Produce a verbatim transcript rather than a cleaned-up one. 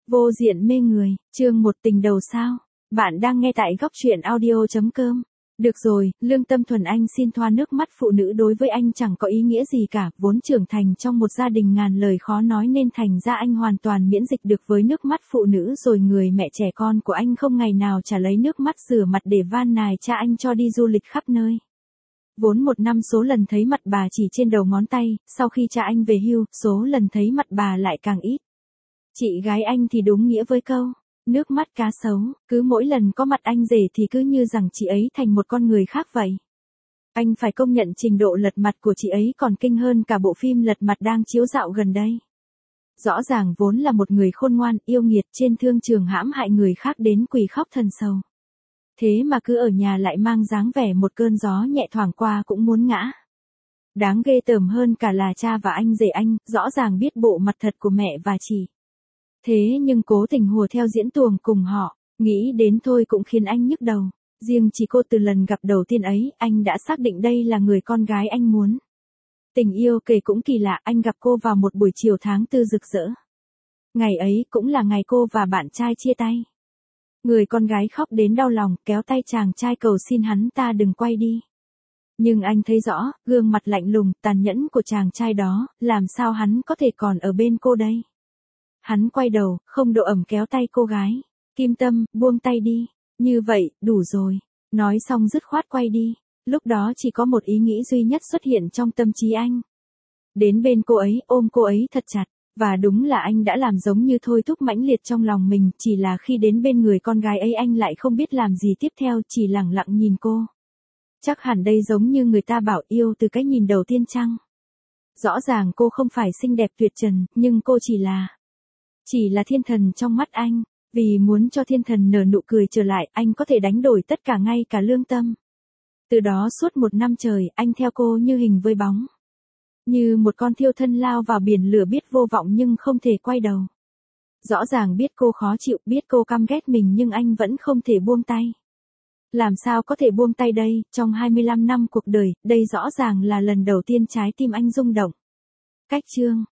Vô diện mê người, chương một tình đầu sao? Bạn đang nghe tại góc truyện audio chấm com. Được rồi, Lương Tâm Thuần anh xin thoa nước mắt phụ nữ đối với anh chẳng có ý nghĩa gì cả, vốn trưởng thành trong một gia đình ngàn lời khó nói nên thành ra anh hoàn toàn miễn dịch được với nước mắt phụ nữ rồi người mẹ trẻ con của anh không ngày nào chả lấy nước mắt rửa mặt để van nài cha anh cho đi du lịch khắp nơi. Vốn một năm số lần thấy mặt bà chỉ trên đầu ngón tay, sau khi cha anh về hưu, số lần thấy mặt bà lại càng ít. Chị gái anh thì đúng nghĩa với câu, nước mắt cá sấu, cứ mỗi lần có mặt anh rể thì cứ như rằng chị ấy thành một con người khác vậy. Anh phải công nhận trình độ lật mặt của chị ấy còn kinh hơn cả bộ phim Lật Mặt đang chiếu dạo gần đây. Rõ ràng vốn là một người khôn ngoan, yêu nghiệt trên thương trường hãm hại người khác đến quỳ khóc thần sầu. Thế mà cứ ở nhà lại mang dáng vẻ một cơn gió nhẹ thoảng qua cũng muốn ngã. Đáng ghê tởm hơn cả là cha và anh rể anh, rõ ràng biết bộ mặt thật của mẹ và chị. Thế nhưng cố tình hùa theo diễn tuồng cùng họ, nghĩ đến thôi cũng khiến anh nhức đầu. Riêng chỉ cô từ lần gặp đầu tiên ấy, anh đã xác định đây là người con gái anh muốn. Tình yêu kể cũng kỳ lạ, anh gặp cô vào một buổi chiều tháng tư rực rỡ. Ngày ấy cũng là ngày cô và bạn trai chia tay. Người con gái khóc đến đau lòng, kéo tay chàng trai cầu xin hắn ta đừng quay đi. Nhưng anh thấy rõ, gương mặt lạnh lùng, tàn nhẫn của chàng trai đó, làm sao hắn có thể còn ở bên cô đây. Hắn quay đầu, không độ ẩm kéo tay cô gái. Kim Tâm, buông tay đi. Như vậy, đủ rồi. Nói xong dứt khoát quay đi. Lúc đó chỉ có một ý nghĩ duy nhất xuất hiện trong tâm trí anh. Đến bên cô ấy, ôm cô ấy thật chặt. Và đúng là anh đã làm giống như thôi thúc mãnh liệt trong lòng mình, chỉ là khi đến bên người con gái ấy anh lại không biết làm gì tiếp theo, chỉ lặng lặng nhìn cô. Chắc hẳn đây giống như người ta bảo yêu từ cái nhìn đầu tiên chăng? Rõ ràng cô không phải xinh đẹp tuyệt trần, nhưng cô chỉ là... Chỉ là thiên thần trong mắt anh, vì muốn cho thiên thần nở nụ cười trở lại, anh có thể đánh đổi tất cả ngay cả lương tâm. Từ đó suốt một năm trời, anh theo cô như hình với bóng. Như một con thiêu thân lao vào biển lửa biết vô vọng nhưng không thể quay đầu. Rõ ràng biết cô khó chịu, biết cô căm ghét mình nhưng anh vẫn không thể buông tay. Làm sao có thể buông tay đây, trong hai mươi lăm năm cuộc đời, đây rõ ràng là lần đầu tiên trái tim anh rung động. Cách chương